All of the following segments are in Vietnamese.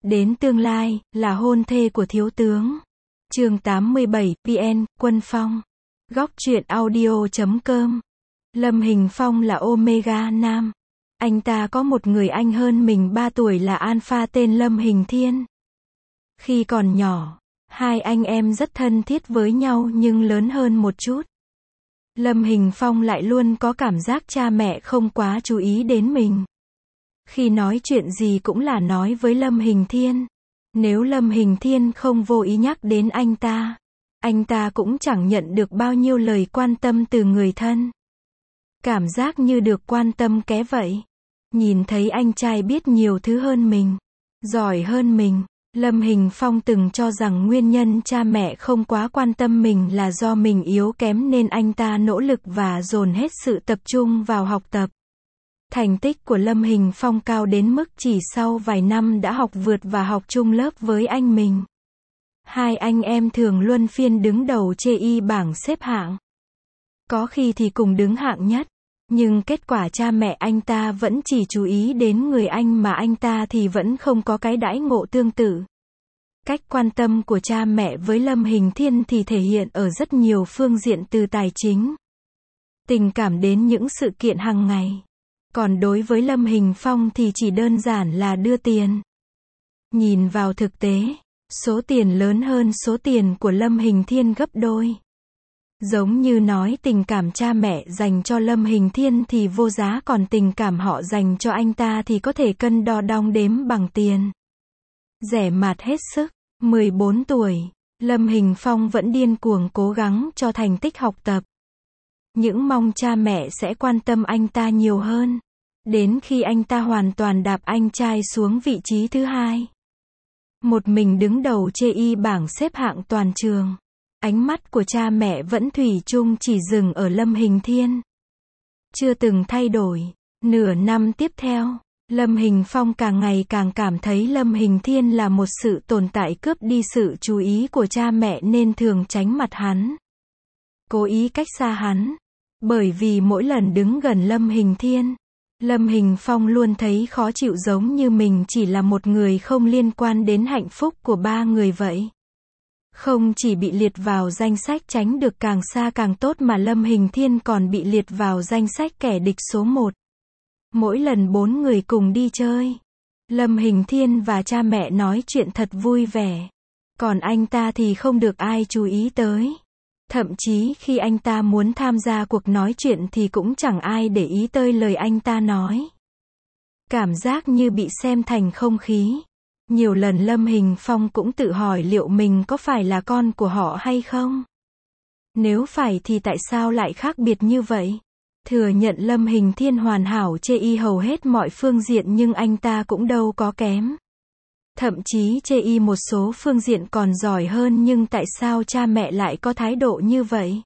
Đến tương lai, là hôn thê của thiếu tướng. Chương 87, VN, Quân Phong. Góc truyện audio.com. Lâm Hình Phong là Omega Nam. Anh ta có một người anh hơn mình 3 tuổi là Alpha tên Lâm Hình Thiên. Khi còn nhỏ, hai anh em rất thân thiết với nhau nhưng lớn hơn một chút. Lâm Hình Phong lại luôn có cảm giác cha mẹ không quá chú ý đến mình. Khi nói chuyện gì cũng là nói với Lâm Hình Thiên. Nếu Lâm Hình Thiên không vô ý nhắc đến anh ta cũng chẳng nhận được bao nhiêu lời quan tâm từ người thân. Cảm giác như được quan tâm ké vậy. Nhìn thấy anh trai biết nhiều thứ hơn mình, giỏi hơn mình, Lâm Hình Phong từng cho rằng nguyên nhân cha mẹ không quá quan tâm mình là do mình yếu kém nên anh ta nỗ lực và dồn hết sự tập trung vào học tập. Thành tích của Lâm Hình Phong cao đến mức chỉ sau vài năm đã học vượt và học chung lớp với anh mình. Hai anh em thường luân phiên đứng đầu chê bảng xếp hạng. Có khi thì cùng đứng hạng nhất. Nhưng kết quả cha mẹ anh ta vẫn chỉ chú ý đến người anh mà anh ta thì vẫn không có cái đãi ngộ tương tự. Cách quan tâm của cha mẹ với Lâm Hình Thiên thì thể hiện ở rất nhiều phương diện từ tài chính, tình cảm đến những sự kiện hàng ngày. Còn đối với Lâm Hình Phong thì chỉ đơn giản là đưa tiền. Nhìn vào thực tế, số tiền lớn hơn số tiền của Lâm Hình Thiên gấp đôi. Giống như nói tình cảm cha mẹ dành cho Lâm Hình Thiên thì vô giá, còn tình cảm họ dành cho anh ta thì có thể cân đo đong đếm bằng tiền. Rẻ mạt hết sức. 14 tuổi, Lâm Hình Phong vẫn điên cuồng cố gắng cho thành tích học tập. Những mong cha mẹ sẽ quan tâm anh ta nhiều hơn. Đến khi anh ta hoàn toàn đạp anh trai xuống vị trí thứ hai. Một mình đứng đầu chê bảng xếp hạng toàn trường. Ánh mắt của cha mẹ vẫn thủy chung chỉ dừng ở Lâm Hình Thiên. Chưa từng thay đổi. Nửa năm tiếp theo, Lâm Hình Phong càng ngày càng cảm thấy Lâm Hình Thiên là một sự tồn tại cướp đi sự chú ý của cha mẹ nên thường tránh mặt hắn. Cố ý cách xa hắn. Bởi vì mỗi lần đứng gần Lâm Hình Thiên, Lâm Hình Phong luôn thấy khó chịu, giống như mình chỉ là một người không liên quan đến hạnh phúc của ba người vậy. Không chỉ bị liệt vào danh sách tránh được càng xa càng tốt mà Lâm Hình Thiên còn bị liệt vào danh sách kẻ địch số 1. Mỗi lần 4 người cùng đi chơi, Lâm Hình Thiên và cha mẹ nói chuyện thật vui vẻ. Còn anh ta thì không được ai chú ý tới. Thậm chí khi anh ta muốn tham gia cuộc nói chuyện thì cũng chẳng ai để ý tới lời anh ta nói. Cảm giác như bị xem thành không khí. Nhiều lần Lâm Hình Phong cũng tự hỏi liệu mình có phải là con của họ hay không? Nếu phải thì tại sao lại khác biệt như vậy? Thừa nhận Lâm Hình Thiên hoàn hảo chê hầu hết mọi phương diện nhưng anh ta cũng đâu có kém. Thậm chí chê một số phương diện còn giỏi hơn, nhưng tại sao cha mẹ lại có thái độ như vậy?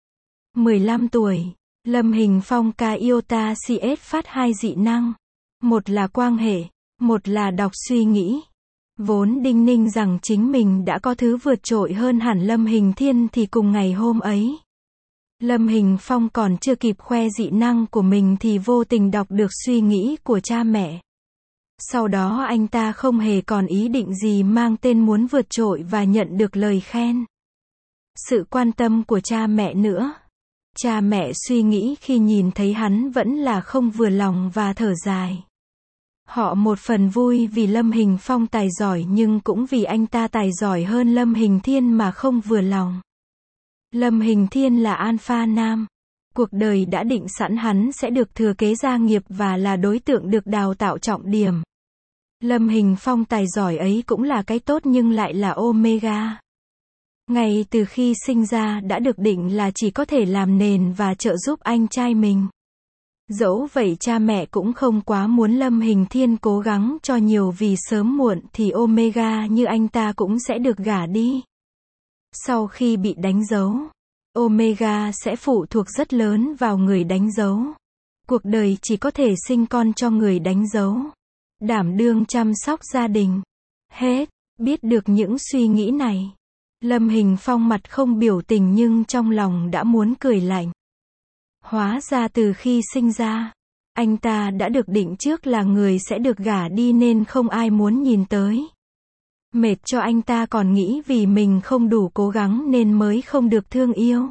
15 tuổi, Lâm Hình Phong ca iota CS phát 2 dị năng. Một là quang hệ, một là đọc suy nghĩ. Vốn đinh ninh rằng chính mình đã có thứ vượt trội hơn hẳn Lâm Hình Thiên thì cùng ngày hôm ấy, Lâm Hình Phong còn chưa kịp khoe dị năng của mình thì vô tình đọc được suy nghĩ của cha mẹ. Sau đó anh ta không hề còn ý định gì mang tên muốn vượt trội và nhận được lời khen, sự quan tâm của cha mẹ nữa. Cha mẹ suy nghĩ khi nhìn thấy hắn vẫn là không vừa lòng và thở dài. Họ một phần vui vì Lâm Hình Phong tài giỏi nhưng cũng vì anh ta tài giỏi hơn Lâm Hình Thiên mà không vừa lòng. Lâm Hình Thiên là Alpha Nam. Cuộc đời đã định sẵn hắn sẽ được thừa kế gia nghiệp và là đối tượng được đào tạo trọng điểm. Lâm Hình Phong tài giỏi ấy cũng là cái tốt nhưng lại là Omega. Ngay từ khi sinh ra đã được định là chỉ có thể làm nền và trợ giúp anh trai mình. Dẫu vậy cha mẹ cũng không quá muốn Lâm Hình Thiên cố gắng cho nhiều vì sớm muộn thì Omega như anh ta cũng sẽ được gả đi. Sau khi bị đánh dấu, Omega sẽ phụ thuộc rất lớn vào người đánh dấu. Cuộc đời chỉ có thể sinh con cho người đánh dấu. Đảm đương chăm sóc gia đình. Hết. Biết được những suy nghĩ này, Lâm Hình Phong mặt không biểu tình nhưng trong lòng đã muốn cười lạnh. Hóa ra từ khi sinh ra, anh ta đã được định trước là người sẽ được gả đi nên không ai muốn nhìn tới. Mệt cho anh ta còn nghĩ vì mình không đủ cố gắng nên mới không được thương yêu.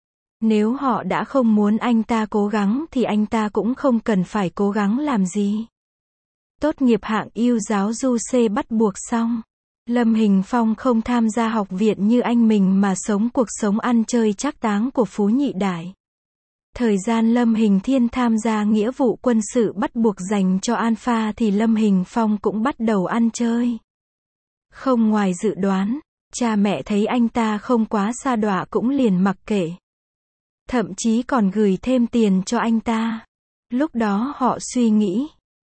Nếu họ đã không muốn anh ta cố gắng thì anh ta cũng không cần phải cố gắng làm gì. Tốt nghiệp hạng ưu giáo du C bắt buộc xong. Lâm Hình Phong không tham gia học viện như anh mình mà sống cuộc sống ăn chơi trác táng của phú nhị đại. Thời gian Lâm Hình Thiên tham gia nghĩa vụ quân sự bắt buộc dành cho Alpha thì Lâm Hình Phong cũng bắt đầu ăn chơi. Không ngoài dự đoán, cha mẹ thấy anh ta không quá sa đọa cũng liền mặc kệ. Thậm chí còn gửi thêm tiền cho anh ta. Lúc đó họ suy nghĩ,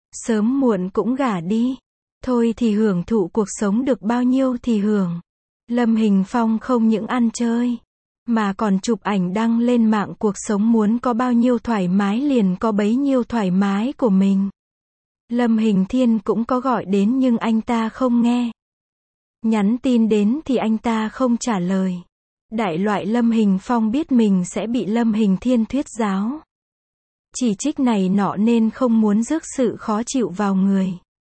sớm muộn cũng gả đi. Thôi thì hưởng thụ cuộc sống được bao nhiêu thì hưởng. Lâm Hình Phong không những ăn chơi, mà còn chụp ảnh đăng lên mạng, cuộc sống muốn có bao nhiêu thoải mái liền có bấy nhiêu thoải mái của mình. Lâm Hình Thiên cũng có gọi đến nhưng anh ta không nghe. Nhắn tin đến thì anh ta không trả lời. Đại loại Lâm Hình Phong biết mình sẽ bị Lâm Hình Thiên thuyết giáo, chỉ trích này nọ nên không muốn rước sự khó chịu vào người.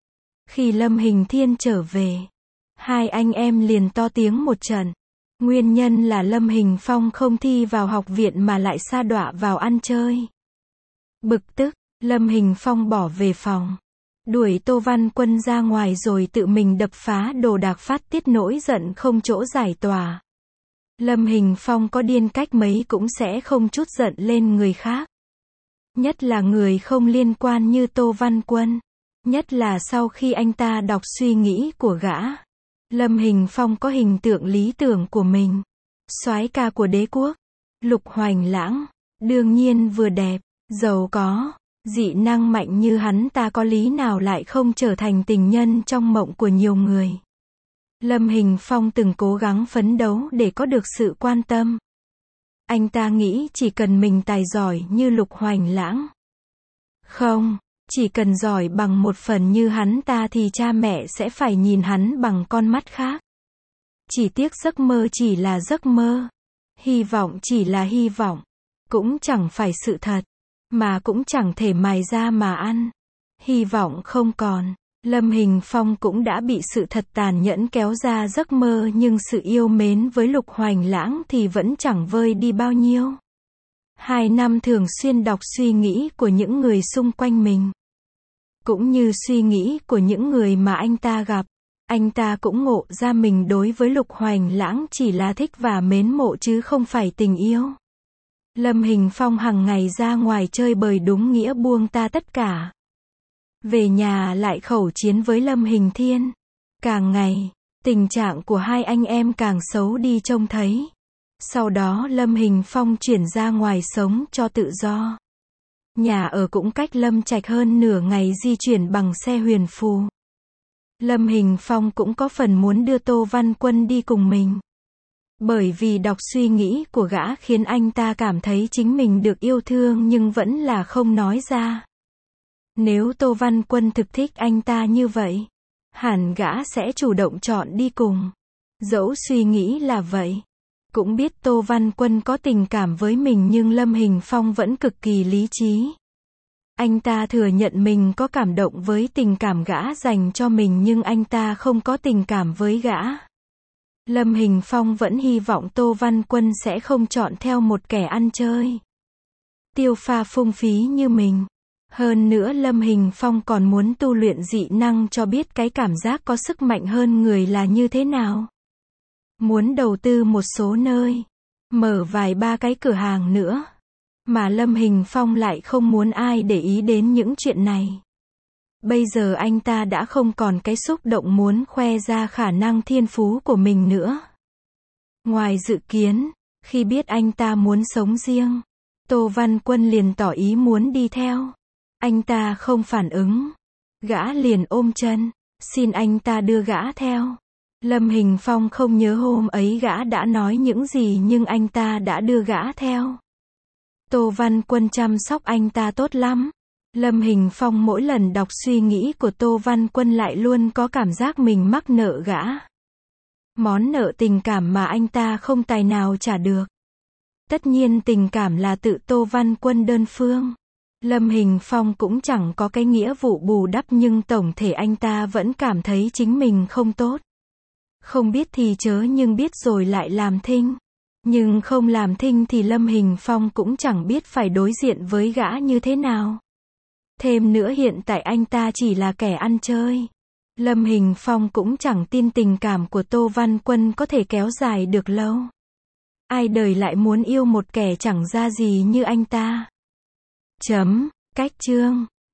Khi Lâm Hình Thiên trở về, hai anh em liền to tiếng một trận. Nguyên nhân là Lâm Hình Phong không thi vào học viện mà lại sa đọa vào ăn chơi. Bực tức, Lâm Hình Phong bỏ về phòng, đuổi Tô Văn Quân ra ngoài rồi tự mình đập phá đồ đạc phát tiết nỗi giận không chỗ giải tỏa. Lâm Hình Phong có điên cách mấy cũng sẽ không trút giận lên người khác. Nhất là người không liên quan như Tô Văn Quân. Nhất là sau khi anh ta đọc suy nghĩ của gã. Lâm Hình Phong có hình tượng lý tưởng của mình. Soái ca của đế quốc. Lục Hoành Lãng. Đương nhiên vừa đẹp, giàu có, dị năng mạnh như hắn ta có lý nào lại không trở thành tình nhân trong mộng của nhiều người. Lâm Hình Phong từng cố gắng phấn đấu để có được sự quan tâm. Anh ta nghĩ chỉ cần mình tài giỏi như Lục Hoành Lãng. Không, chỉ cần giỏi bằng một phần như hắn ta thì cha mẹ sẽ phải nhìn hắn bằng con mắt khác. Chỉ tiếc giấc mơ chỉ là giấc mơ. Hy vọng chỉ là hy vọng. Cũng chẳng phải sự thật. Mà cũng chẳng thể mài ra mà ăn. Hy vọng không còn. Lâm Hình Phong cũng đã bị sự thật tàn nhẫn kéo ra giấc mơ nhưng sự yêu mến với Lục Hoành Lãng thì vẫn chẳng vơi đi bao nhiêu. 2 năm thường xuyên đọc suy nghĩ của những người xung quanh mình. Cũng như suy nghĩ của những người mà anh ta gặp. Anh ta cũng ngộ ra mình đối với Lục Hoành Lãng chỉ là thích và mến mộ chứ không phải tình yêu. Lâm Hình Phong hàng ngày ra ngoài chơi bời đúng nghĩa buông ta tất cả. Về nhà lại khẩu chiến với Lâm Hình Thiên. Càng ngày, tình trạng của hai anh em càng xấu đi trông thấy. Sau đó Lâm Hình Phong chuyển ra ngoài sống cho tự do. Nhà ở cũng cách Lâm Trạch hơn nửa ngày di chuyển bằng xe huyền phù. Lâm Hình Phong cũng có phần muốn đưa Tô Văn Quân đi cùng mình. Bởi vì đọc suy nghĩ của gã khiến anh ta cảm thấy chính mình được yêu thương nhưng vẫn là không nói ra. Nếu Tô Văn Quân thực thích anh ta như vậy, hẳn gã sẽ chủ động chọn đi cùng. Dẫu suy nghĩ là vậy. Cũng biết Tô Văn Quân có tình cảm với mình nhưng Lâm Hình Phong vẫn cực kỳ lý trí. Anh ta thừa nhận mình có cảm động với tình cảm gã dành cho mình nhưng anh ta không có tình cảm với gã. Lâm Hình Phong vẫn hy vọng Tô Văn Quân sẽ không chọn theo một kẻ ăn chơi, tiêu pha phung phí như mình. Hơn nữa Lâm Hình Phong còn muốn tu luyện dị năng cho biết cái cảm giác có sức mạnh hơn người là như thế nào. Muốn đầu tư một số nơi, mở vài ba cái cửa hàng nữa. Mà Lâm Hình Phong lại không muốn ai để ý đến những chuyện này. Bây giờ anh ta đã không còn cái xúc động muốn khoe ra khả năng thiên phú của mình nữa. Ngoài dự kiến, khi biết anh ta muốn sống riêng, Tô Văn Quân liền tỏ ý muốn đi theo. Anh ta không phản ứng. Gã liền ôm chân, xin anh ta đưa gã theo. Lâm Hình Phong không nhớ hôm ấy gã đã nói những gì nhưng anh ta đã đưa gã theo. Tô Văn Quân chăm sóc anh ta tốt lắm. Lâm Hình Phong mỗi lần đọc suy nghĩ của Tô Văn Quân lại luôn có cảm giác mình mắc nợ gã. Món nợ tình cảm mà anh ta không tài nào trả được. Tất nhiên tình cảm là tự Tô Văn Quân đơn phương. Lâm Hình Phong cũng chẳng có cái nghĩa vụ bù đắp nhưng tổng thể anh ta vẫn cảm thấy chính mình không tốt. Không biết thì chớ nhưng biết rồi lại làm thinh. Nhưng không làm thinh thì Lâm Hình Phong cũng chẳng biết phải đối diện với gã như thế nào. Thêm nữa hiện tại anh ta chỉ là kẻ ăn chơi. Lâm Hình Phong cũng chẳng tin tình cảm của Tô Văn Quân có thể kéo dài được lâu. Ai đời lại muốn yêu một kẻ chẳng ra gì như anh ta. Cách chương